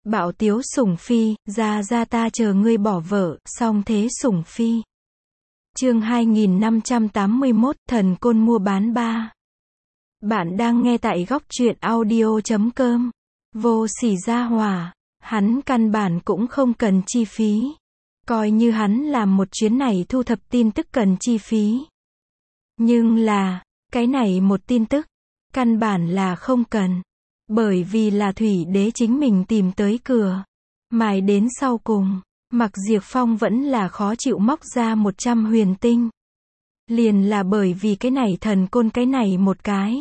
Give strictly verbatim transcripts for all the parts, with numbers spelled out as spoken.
Bạo tiếu sủng phi, ra ra ta chờ ngươi bỏ vợ, song thế sủng phi. Chương hai nghìn năm trăm tám mươi mốt, thần côn mua bán ba. Bạn đang nghe tại góc truyện audio chấm com. Vô sỉ gia hỏa, hắn căn bản cũng không cần chi phí. Coi như hắn làm một chuyến này thu thập tin tức cần chi phí. Nhưng là, cái này một tin tức, căn bản là không cần. Bởi vì là Thủy Đế chính mình tìm tới cửa. Mài đến sau cùng, Mạc Diệp Phong vẫn là khó chịu móc ra một trăm huyền tinh. Liền là bởi vì cái này thần côn cái này một cái.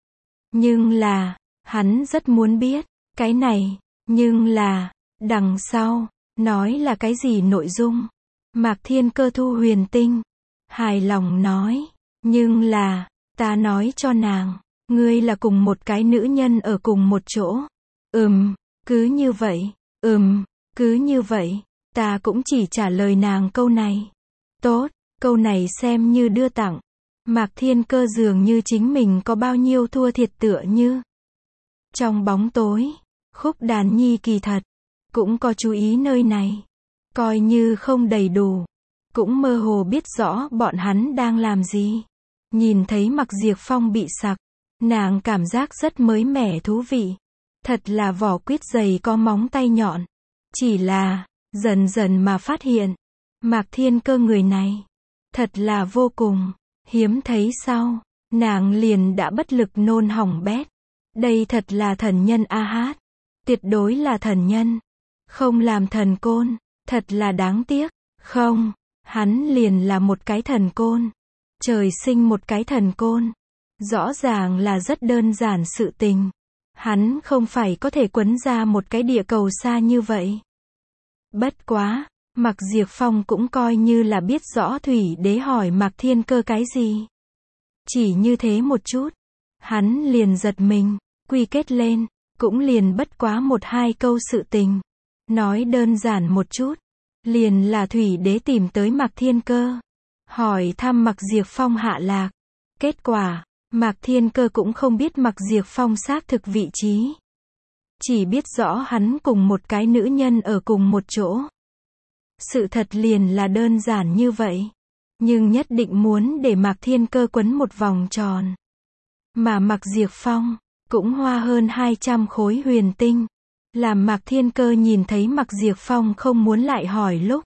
Nhưng là, hắn rất muốn biết, cái này, nhưng là, đằng sau, nói là cái gì nội dung. Mạc Thiên Cơ thu huyền tinh, hài lòng nói, nhưng là, ta nói cho nàng, ngươi là cùng một cái nữ nhân ở cùng một chỗ. Ừm, cứ như vậy, ừm, cứ như vậy, ta cũng chỉ trả lời nàng câu này. Tốt, câu này xem như đưa tặng. Mạc Thiên Cơ dường như chính mình có bao nhiêu thua thiệt tựa như. Trong bóng tối, Khúc Đàn Nhi kỳ thật, cũng có chú ý nơi này. Coi như không đầy đủ, cũng mơ hồ biết rõ bọn hắn đang làm gì. Nhìn thấy Mạc Diệp Phong bị sặc, nàng cảm giác rất mới mẻ thú vị. Thật là vỏ quýt dày có móng tay nhọn. Chỉ là, dần dần mà phát hiện, Mạc Thiên Cơ người này, thật là vô cùng, hiếm thấy sau, nàng liền đã bất lực nôn hỏng bét. Đây thật là thần nhân a hát. Tuyệt đối là thần nhân. Không làm thần côn, thật là đáng tiếc. Không, hắn liền là một cái thần côn. Trời sinh một cái thần côn. Rõ ràng là rất đơn giản sự tình. Hắn không phải có thể quấn ra một cái địa cầu xa như vậy. Bất quá, Mạc Diệp Phong cũng coi như là biết rõ Thủy Đế hỏi Mạc Thiên Cơ cái gì. Chỉ như thế một chút, hắn liền giật mình, quy kết lên, cũng liền bất quá một hai câu sự tình. Nói đơn giản một chút, liền là Thủy Đế tìm tới Mạc Thiên Cơ, hỏi thăm Mạc Diệp Phong hạ lạc. Kết quả, Mạc Thiên Cơ cũng không biết Mạc Diệp Phong xác thực vị trí. Chỉ biết rõ hắn cùng một cái nữ nhân ở cùng một chỗ. Sự thật liền là đơn giản như vậy. Nhưng nhất định muốn để Mạc Thiên Cơ quấn một vòng tròn. Mà Mạc Diệp Phong, cũng hoa hơn hai trăm khối huyền tinh. Làm Mạc Thiên Cơ nhìn thấy Mạc Diệp Phong không muốn lại hỏi lúc.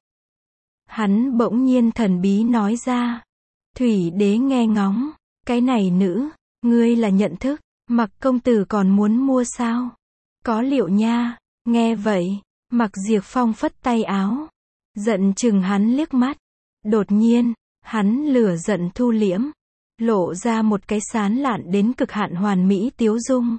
Hắn bỗng nhiên thần bí nói ra. Thủy Đế nghe ngóng. Cái này nữ, ngươi là nhận thức, Mạc công tử còn muốn mua sao? Có liệu nha. Nghe vậy, Mạc Diệp Phong phất tay áo. Giận chừng hắn liếc mắt. Đột nhiên, hắn lửa giận thu liễm. Lộ ra một cái sán lạn đến cực hạn hoàn mỹ tiếu dung.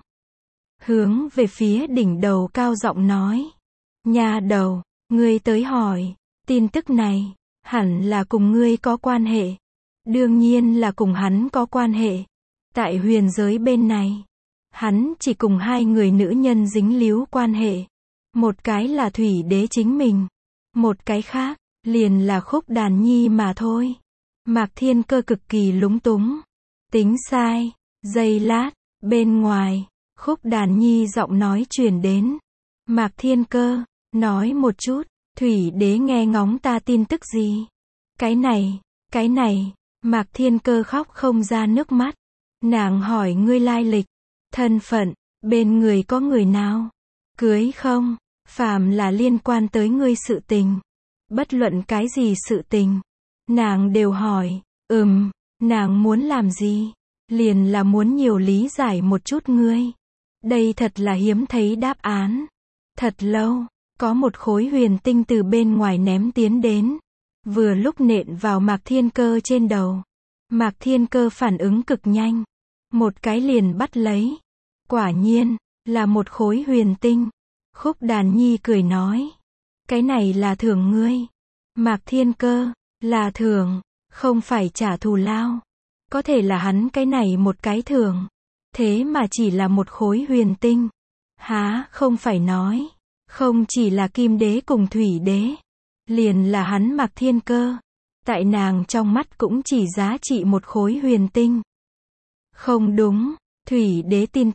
Hướng về phía đỉnh đầu cao giọng nói. Nha đầu, ngươi tới hỏi. Tin tức này, hẳn là cùng ngươi có quan hệ. Đương nhiên là cùng hắn có quan hệ. Tại huyền giới bên này, hắn chỉ cùng hai người nữ nhân dính líu quan hệ. Một cái là Thủy Đế chính mình. Một cái khác, liền là Khúc Đàn Nhi mà thôi. Mạc Thiên Cơ cực kỳ lúng túng. Tính sai. Giây lát, bên ngoài, Khúc Đàn Nhi giọng nói truyền đến. Mạc Thiên Cơ, nói một chút, Thủy Đế nghe ngóng ta tin tức gì? Cái này, cái này, Mạc Thiên Cơ khóc không ra nước mắt. Nàng hỏi ngươi lai lịch, thân phận, bên người có người nào? Cưới không? Phàm là liên quan tới ngươi sự tình. Bất luận cái gì sự tình. Nàng đều hỏi, ừm, nàng muốn làm gì? Liền là muốn nhiều lý giải một chút ngươi. Đây thật là hiếm thấy đáp án. Thật lâu, có một khối huyền tinh từ bên ngoài ném tiến đến. Vừa lúc nện vào Mạc Thiên Cơ trên đầu. Mạc Thiên Cơ phản ứng cực nhanh. Một cái liền bắt lấy. Quả nhiên, là một khối huyền tinh. Khúc Đàn Nhi cười nói. Cái này là thưởng ngươi. Mạc Thiên Cơ, là thưởng, không phải trả thù lao. Có thể là hắn cái này một cái thưởng. Thế mà chỉ là một khối huyền tinh. Há, không phải nói. Không chỉ là Kim Đế cùng Thủy Đế. Liền là hắn Mạc Thiên Cơ. Tại nàng trong mắt cũng chỉ giá trị một khối huyền tinh. Không đúng, Thủy Đế tin tức,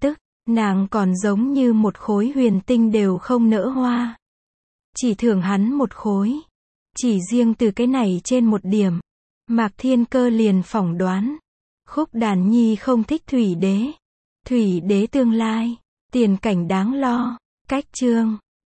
Nàng còn giống như một khối huyền tinh đều không nỡ hoa. Chỉ thưởng hắn một khối. Chỉ riêng từ cái này trên một điểm. Mạc Thiên Cơ liền phỏng đoán. Khúc Đàn Nhi không thích Thủy Đế. Thủy Đế tương lai. Tiền cảnh đáng lo. Cách chương.